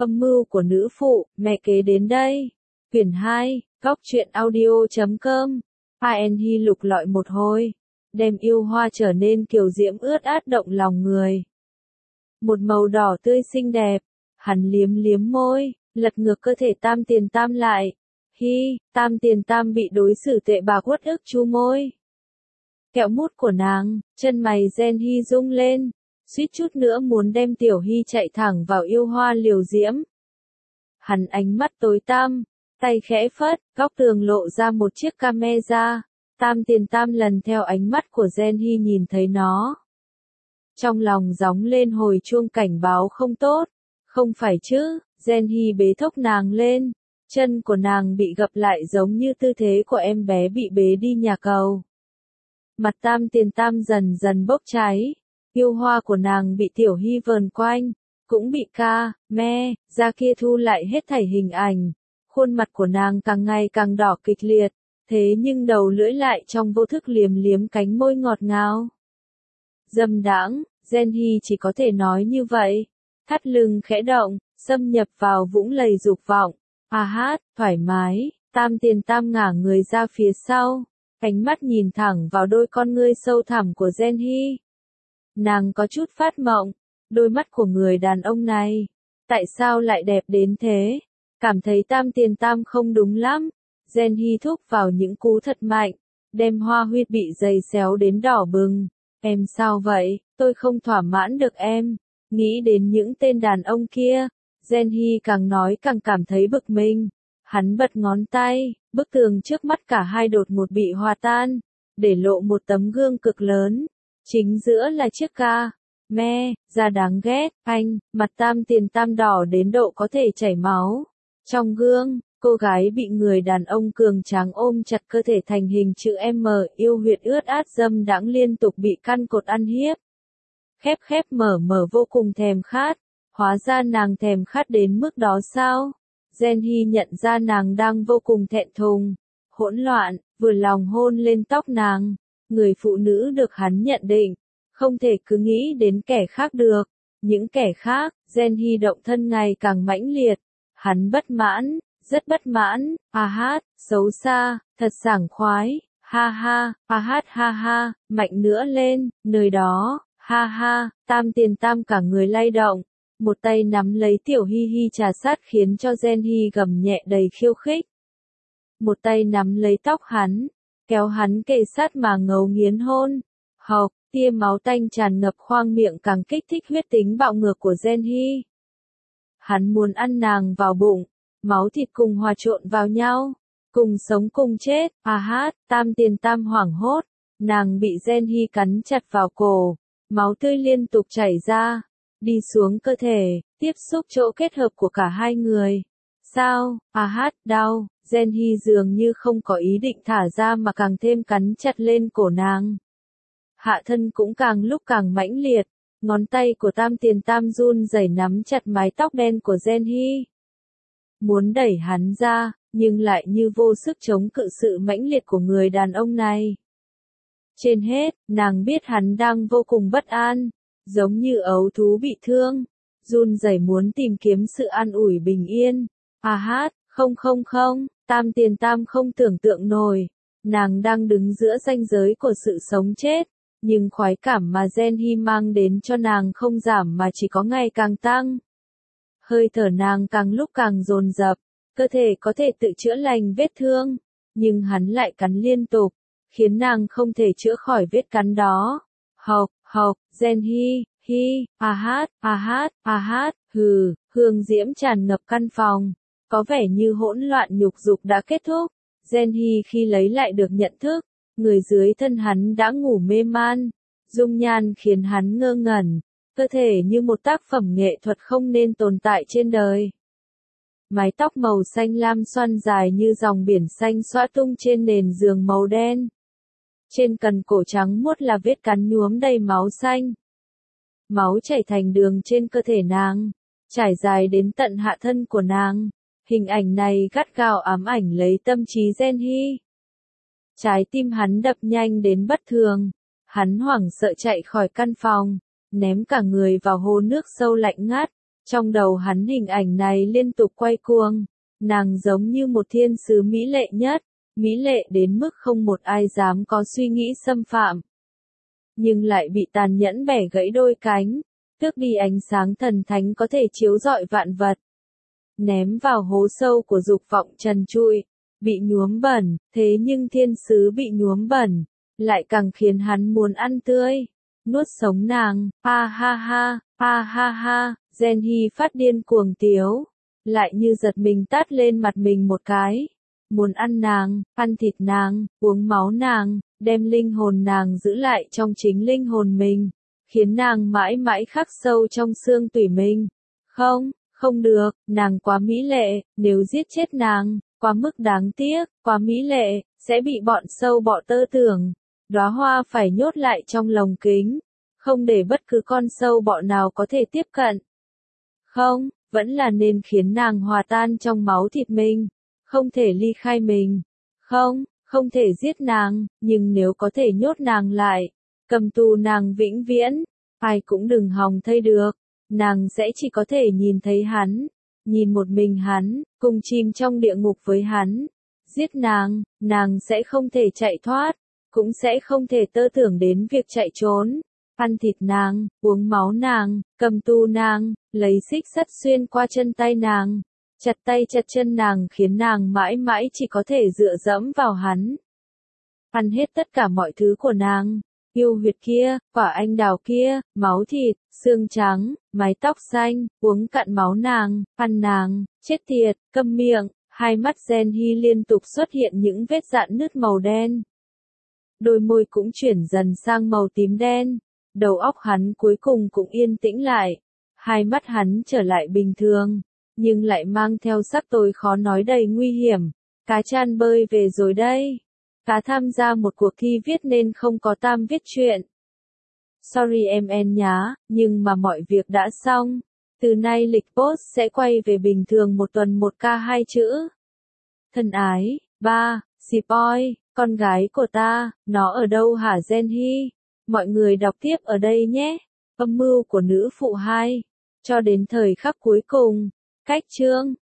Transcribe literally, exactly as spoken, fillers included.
Âm mưu của nữ phụ, mẹ kế đến đây. Quyển hai, góc truyện audio chấm com. An Hi lục lọi một hồi, đem yêu hoa trở nên kiều diễm ướt át động lòng người. Một màu đỏ tươi xinh đẹp, hắn liếm liếm môi, lật ngược cơ thể Tam Tiền Tam lại. Hi, Tam Tiền Tam bị đối xử tệ bạc uất ức chu môi. Kẹo mút của nàng, chân mày Gen Hi rung lên, suýt chút nữa muốn đem Tiểu Hi chạy thẳng vào yêu hoa liều diễm. Hắn ánh mắt tối tăm, tay khẽ phất, góc tường lộ ra một chiếc camera. Tam Tiền Tam lần theo ánh mắt của Gen Hi nhìn thấy nó. Trong lòng gióng lên hồi chuông cảnh báo không tốt. Không phải chứ, Gen Hi bế thốc nàng lên. Chân của nàng bị gập lại giống như tư thế của em bé bị bế đi nhà cầu. Mặt Tam Tiền Tam dần dần bốc cháy. Yêu hoa của nàng bị Tiểu Hi vờn quanh, cũng bị ca, me, ra kia thu lại hết thảy hình ảnh. Khuôn mặt của nàng càng ngày càng đỏ kịch liệt, thế nhưng đầu lưỡi lại trong vô thức liếm liếm cánh môi ngọt ngào. Dâm đãng, Gen Hi chỉ có thể nói như vậy. Thắt lưng khẽ động, xâm nhập vào vũng lầy dục vọng. À hát, thoải mái, Tam Tiền Tam ngả người ra phía sau, ánh mắt nhìn thẳng vào đôi con ngươi sâu thẳm của Gen Hi. Nàng có chút phát mộng, đôi mắt của người đàn ông này, tại sao lại đẹp đến thế? Cảm thấy Tam Tiền Tam không đúng lắm. Gen Hi thúc vào những cú thật mạnh, đem hoa huyết bị giày xéo đến đỏ bừng. Em sao vậy? Tôi không thỏa mãn được em. Nghĩ đến những tên đàn ông kia, Gen Hi càng nói càng cảm thấy bực mình. Hắn bật ngón tay, bức tường trước mắt cả hai đột ngột bị hòa tan, để lộ một tấm gương cực lớn. Chính giữa là chiếc ca, me, da đáng ghét, anh, mặt Tam Tiền Tam đỏ đến độ có thể chảy máu. Trong gương, cô gái bị người đàn ông cường tráng ôm chặt cơ thể thành hình chữ M, yêu huyệt ướt át dâm đãng liên tục bị căn cột ăn hiếp. Khép khép mở mở vô cùng thèm khát, hóa ra nàng thèm khát đến mức đó sao? Gen Hi nhận ra nàng đang vô cùng thẹn thùng, hỗn loạn, vừa lòng hôn lên tóc nàng. Người phụ nữ được hắn nhận định, không thể cứ nghĩ đến kẻ khác được. Những kẻ khác, Gen Hi động thân ngày càng mãnh liệt. Hắn bất mãn, rất bất mãn, à hát, xấu xa, thật sảng khoái, ha ha, à hát ha ha, mạnh nữa lên, nơi đó, ha ha, Tam Tiền Tam cả người lay động. Một tay nắm lấy Tiểu Hi Hi trà sát khiến cho Gen Hi gầm nhẹ đầy khiêu khích. Một tay nắm lấy tóc hắn, kéo hắn kề sát mà ngấu nghiến hôn. Hộc, tia máu tanh tràn ngập khoang miệng càng kích thích huyết tính bạo ngược của Gen Hi. Hắn muốn ăn nàng vào bụng, máu thịt cùng hòa trộn vào nhau, cùng sống cùng chết. À hát, Tam Tiền Tam hoảng hốt, nàng bị Gen Hi cắn chặt vào cổ, máu tươi liên tục chảy ra, đi xuống cơ thể, tiếp xúc chỗ kết hợp của cả hai người. Sao? À hát, đau. Gen Hi dường như không có ý định thả ra mà càng thêm cắn chặt lên cổ nàng. Hạ thân cũng càng lúc càng mãnh liệt, ngón tay của Tam Tiền Tam run rẩy nắm chặt mái tóc đen của Gen Hi. Muốn đẩy hắn ra, nhưng lại như vô sức chống cự sự mãnh liệt của người đàn ông này. Trên hết, nàng biết hắn đang vô cùng bất an, giống như ấu thú bị thương, run rẩy muốn tìm kiếm sự an ủi bình yên. À hát, không không không, Tam Tiền Tam không tưởng tượng nổi, nàng đang đứng giữa ranh giới của sự sống chết, nhưng khoái cảm mà Gen Hi mang đến cho nàng không giảm mà chỉ có ngày càng tăng. Hơi thở nàng càng lúc càng dồn dập, cơ thể có thể tự chữa lành vết thương, nhưng hắn lại cắn liên tục, khiến nàng không thể chữa khỏi vết cắn đó. Hộc, hộc, Gen Hi, hi, à hát, à hát, à hát, hừ, hương diễm tràn ngập căn phòng. Có vẻ như hỗn loạn nhục dục đã kết thúc. Gen Hi khi lấy lại được nhận thức, người dưới thân hắn đã ngủ mê man, dung nhan khiến hắn ngơ ngẩn, cơ thể như một tác phẩm nghệ thuật không nên tồn tại trên đời. Mái tóc màu xanh lam xoăn dài như dòng biển xanh xõa tung trên nền giường màu đen. Trên cần cổ trắng muốt là vết cắn nhuốm đầy máu xanh. Máu chảy thành đường trên cơ thể nàng, trải dài đến tận hạ thân của nàng. Hình ảnh này gắt gao ám ảnh lấy tâm trí Gen Hi. Trái tim hắn đập nhanh đến bất thường. Hắn hoảng sợ chạy khỏi căn phòng, ném cả người vào hồ nước sâu lạnh ngắt. Trong đầu hắn hình ảnh này liên tục quay cuồng. Nàng giống như một thiên sứ mỹ lệ nhất, mỹ lệ đến mức không một ai dám có suy nghĩ xâm phạm. Nhưng lại bị tàn nhẫn bẻ gãy đôi cánh, tước đi ánh sáng thần thánh có thể chiếu rọi vạn vật. Ném vào hố sâu của dục vọng trần trụi, bị nhuốm bẩn, thế nhưng thiên sứ bị nhuốm bẩn, lại càng khiến hắn muốn ăn tươi, nuốt sống nàng, ha ha ha, ha ha ha, Gen-Hi phát điên cuồng tiếu, lại như giật mình tát lên mặt mình một cái, muốn ăn nàng, ăn thịt nàng, uống máu nàng, đem linh hồn nàng giữ lại trong chính linh hồn mình, khiến nàng mãi mãi khắc sâu trong xương tủy mình. Không, không được, nàng quá mỹ lệ, nếu giết chết nàng, quá mức đáng tiếc, quá mỹ lệ, sẽ bị bọn sâu bọ tơ tưởng. Đóa hoa phải nhốt lại trong lồng kính, không để bất cứ con sâu bọ nào có thể tiếp cận. Không, vẫn là nên khiến nàng hòa tan trong máu thịt mình, không thể ly khai mình. Không, không thể giết nàng, nhưng nếu có thể nhốt nàng lại, cầm tù nàng vĩnh viễn, ai cũng đừng hòng thay được. Nàng sẽ chỉ có thể nhìn thấy hắn, nhìn một mình hắn, cùng chìm trong địa ngục với hắn. Giết nàng, nàng sẽ không thể chạy thoát, cũng sẽ không thể tơ tưởng đến việc chạy trốn. Ăn thịt nàng, uống máu nàng, cầm tù nàng, lấy xích sắt xuyên qua chân tay nàng, chặt tay chặt chân nàng khiến nàng mãi mãi chỉ có thể dựa dẫm vào hắn. Ăn hết tất cả mọi thứ của nàng, yêu huyệt kia, quả anh đào kia, máu thịt, xương trắng, mái tóc xanh, uống cạn máu nàng, ăn nàng, chết tiệt, câm miệng, hai mắt Gen-Hi liên tục xuất hiện những vết rạn nứt màu đen. Đôi môi cũng chuyển dần sang màu tím đen, đầu óc hắn cuối cùng cũng yên tĩnh lại, hai mắt hắn trở lại bình thường, nhưng lại mang theo sắc tối khó nói đầy nguy hiểm. Cá chan bơi về rồi đây. Cá tham gia một cuộc thi viết nên không có tam viết truyện. Sorry em en nhá, nhưng mà mọi việc đã xong. Từ nay lịch post sẽ quay về bình thường một tuần một ca hai chữ. Thân ái, ba, Spoil, con gái của ta, nó ở đâu hả Gen-Hi? Mọi người đọc tiếp ở đây nhé. Âm mưu của nữ phụ hai. Cho đến thời khắc cuối cùng. Cách chương.